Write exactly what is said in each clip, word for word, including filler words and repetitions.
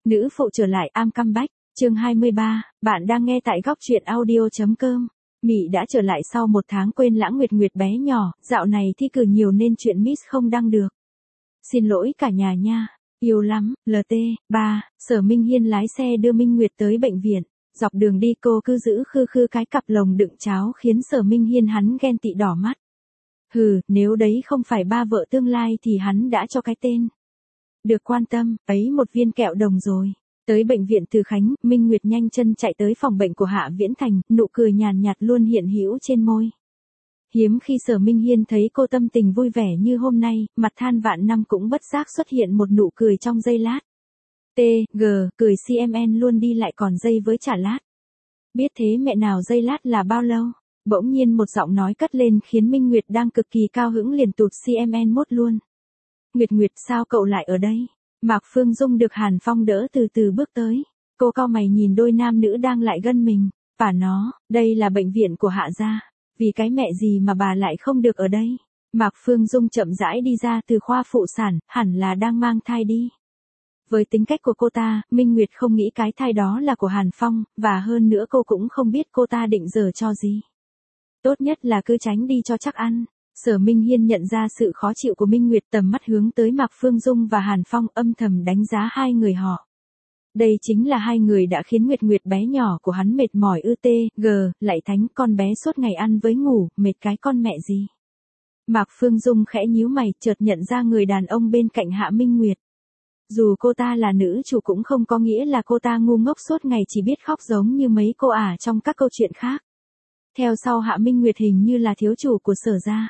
Nữ phụ trở lại am comeback, chương hai mươi ba, bạn đang nghe tại góc truyện audio.com. Mị đã trở lại sau một tháng quên lãng Nguyệt Nguyệt bé nhỏ, dạo này thi cử nhiều nên chuyện Miss không đăng được. Xin lỗi cả nhà nha, yêu lắm, lờ tê, ba, Sở Minh Hiên lái xe đưa Minh Nguyệt tới bệnh viện, dọc đường đi cô cứ giữ khư khư cái cặp lồng đựng cháo khiến Sở Minh Hiên hắn ghen tị đỏ mắt. Hừ, nếu đấy không phải ba vợ tương lai thì hắn đã cho cái tên. Được quan tâm, ấy một viên kẹo đồng rồi. Tới bệnh viện Từ Khánh, Minh Nguyệt nhanh chân chạy tới phòng bệnh của Hạ Viễn Thành, nụ cười nhàn nhạt luôn hiện hữu trên môi. Hiếm khi Sở Minh Hiên thấy cô tâm tình vui vẻ như hôm nay, mặt than vạn năm cũng bất giác xuất hiện một nụ cười trong giây lát. T, G, cười xê em en luôn đi lại còn dây với trả lát. Biết thế mẹ nào giây lát là bao lâu? Bỗng nhiên một giọng nói cất lên khiến Minh Nguyệt đang cực kỳ cao hứng liền tụt xê em en mốt luôn. Nguyệt Nguyệt sao cậu lại ở đây? Mạc Phương Dung được Hàn Phong đỡ từ từ bước tới. Cô cau mày nhìn đôi nam nữ đang lại gân mình. Bà nó, đây là bệnh viện của Hạ gia. Vì cái mẹ gì mà bà lại không được ở đây? Mạc Phương Dung chậm rãi đi ra từ khoa phụ sản, hẳn là đang mang thai đi. Với tính cách của cô ta, Minh Nguyệt không nghĩ cái thai đó là của Hàn Phong, và hơn nữa cô cũng không biết cô ta định giở cho gì. Tốt nhất là cứ tránh đi cho chắc ăn. Sở Minh Hiên nhận ra sự khó chịu của Minh Nguyệt, tầm mắt hướng tới Mạc Phương Dung và Hàn Phong, âm thầm đánh giá hai người họ. Đây chính là hai người đã khiến Nguyệt Nguyệt bé nhỏ của hắn mệt mỏi ư tê, g, lại thánh con bé suốt ngày ăn với ngủ, mệt cái con mẹ gì. Mạc Phương Dung khẽ nhíu mày, chợt nhận ra người đàn ông bên cạnh Hạ Minh Nguyệt. Dù cô ta là nữ chủ cũng không có nghĩa là cô ta ngu ngốc suốt ngày chỉ biết khóc giống như mấy cô ả trong các câu chuyện khác. Theo sau Hạ Minh Nguyệt hình như là thiếu chủ của Sở gia.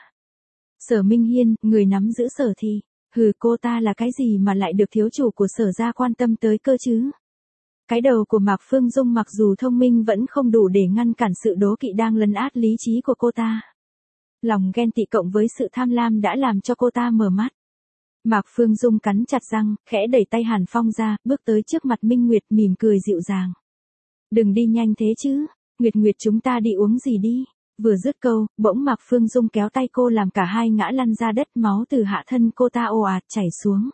Sở Minh Hiên, người nắm giữ Sở thì, hừ, cô ta là cái gì mà lại được thiếu chủ của Sở gia quan tâm tới cơ chứ? Cái đầu của Mạc Phương Dung mặc dù thông minh vẫn không đủ để ngăn cản sự đố kỵ đang lấn át lý trí của cô ta. Lòng ghen tị cộng với sự tham lam đã làm cho cô ta mở mắt. Mạc Phương Dung cắn chặt răng, khẽ đẩy tay Hàn Phong ra, bước tới trước mặt Minh Nguyệt mỉm cười dịu dàng. Đừng đi nhanh thế chứ, Nguyệt Nguyệt chúng ta đi uống gì đi. Vừa dứt câu, bỗng Mạc Phương Dung kéo tay cô làm cả hai ngã lăn ra đất, máu từ hạ thân cô ta ồ ạt chảy xuống.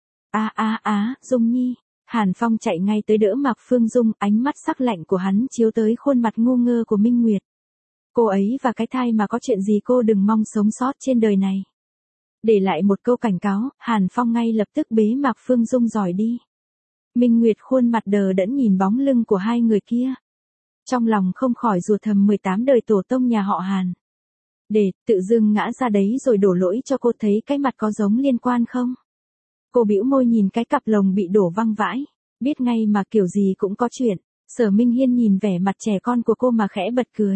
A a a, Dung Nhi. Hàn Phong chạy ngay tới đỡ Mạc Phương Dung, ánh mắt sắc lạnh của hắn chiếu tới khuôn mặt ngu ngơ của Minh Nguyệt. Cô ấy và cái thai mà có chuyện gì cô đừng mong sống sót trên đời này. Để lại một câu cảnh cáo, Hàn Phong ngay lập tức bế Mạc Phương Dung dòi đi. Minh Nguyệt khuôn mặt đờ đẫn nhìn bóng lưng của hai người kia. Trong lòng không khỏi rủa thầm mười tám đời tổ tông nhà họ Hàn. Để, tự dưng ngã ra đấy rồi đổ lỗi cho cô, thấy cái mặt có giống liên quan không? Cô bĩu môi nhìn cái cặp lồng bị đổ văng vãi. Biết ngay mà kiểu gì cũng có chuyện. Sở Minh Hiên nhìn vẻ mặt trẻ con của cô mà khẽ bật cười.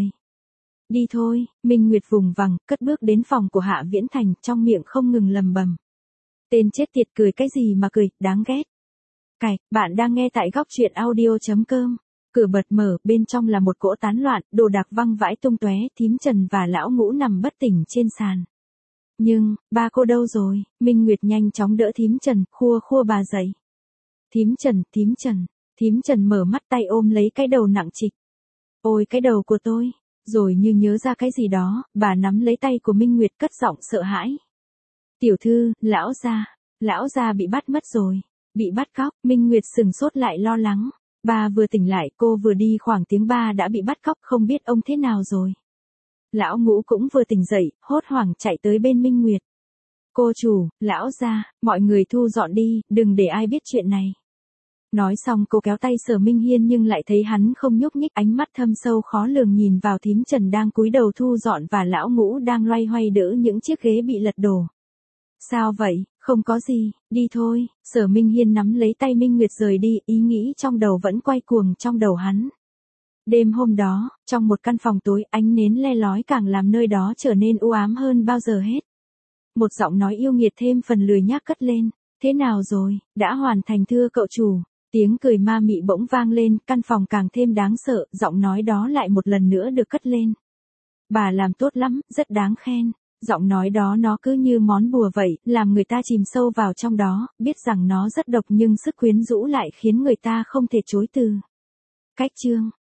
Đi thôi, Minh Nguyệt vùng vằng, cất bước đến phòng của Hạ Viễn Thành, trong miệng không ngừng lầm bầm. Tên chết tiệt cười cái gì mà cười, đáng ghét. Cạch, bạn đang nghe tại góc truyện audio.com. Cửa bật mở, bên trong là một cỗ tán loạn, đồ đạc văng vãi tung tóe, thím Trần và lão Ngũ nằm bất tỉnh trên sàn. Nhưng, ba cô đâu rồi? Minh Nguyệt nhanh chóng đỡ thím Trần, khua khua bà dậy. Thím Trần, thím Trần, thím Trần mở mắt tay ôm lấy cái đầu nặng trịch. Ôi cái đầu của tôi. Rồi như nhớ ra cái gì đó, bà nắm lấy tay của Minh Nguyệt cất giọng sợ hãi. Tiểu thư, lão gia, lão gia bị bắt mất rồi, bị bắt cóc. Minh Nguyệt sừng sốt lại lo lắng. Bà vừa tỉnh lại, cô vừa đi khoảng tiếng ba đã bị bắt cóc, không biết ông thế nào rồi. Lão Ngũ cũng vừa tỉnh dậy, hốt hoảng chạy tới bên Minh Nguyệt. Cô chủ, lão gia, mọi người thu dọn đi, đừng để ai biết chuyện này. Nói xong cô kéo tay Sở Minh Hiên nhưng lại thấy hắn không nhúc nhích, ánh mắt thâm sâu khó lường nhìn vào thím Trần đang cúi đầu thu dọn và lão Ngũ đang loay hoay đỡ những chiếc ghế bị lật đổ. Sao vậy, không có gì, đi thôi. Sở Minh Hiên nắm lấy tay Minh Nguyệt rời đi, ý nghĩ trong đầu vẫn quay cuồng trong đầu hắn. Đêm hôm đó, trong một căn phòng tối, ánh nến le lói càng làm nơi đó trở nên u ám hơn bao giờ hết. Một giọng nói yêu nghiệt thêm phần lười nhác cất lên. Thế nào rồi, đã hoàn thành thưa cậu chủ. Tiếng cười ma mị bỗng vang lên, căn phòng càng thêm đáng sợ, giọng nói đó lại một lần nữa được cất lên. Bà làm tốt lắm, rất đáng khen. Giọng nói đó nó cứ như món bùa vậy, làm người ta chìm sâu vào trong đó, biết rằng nó rất độc nhưng sức quyến rũ lại khiến người ta không thể chối từ. Cách chương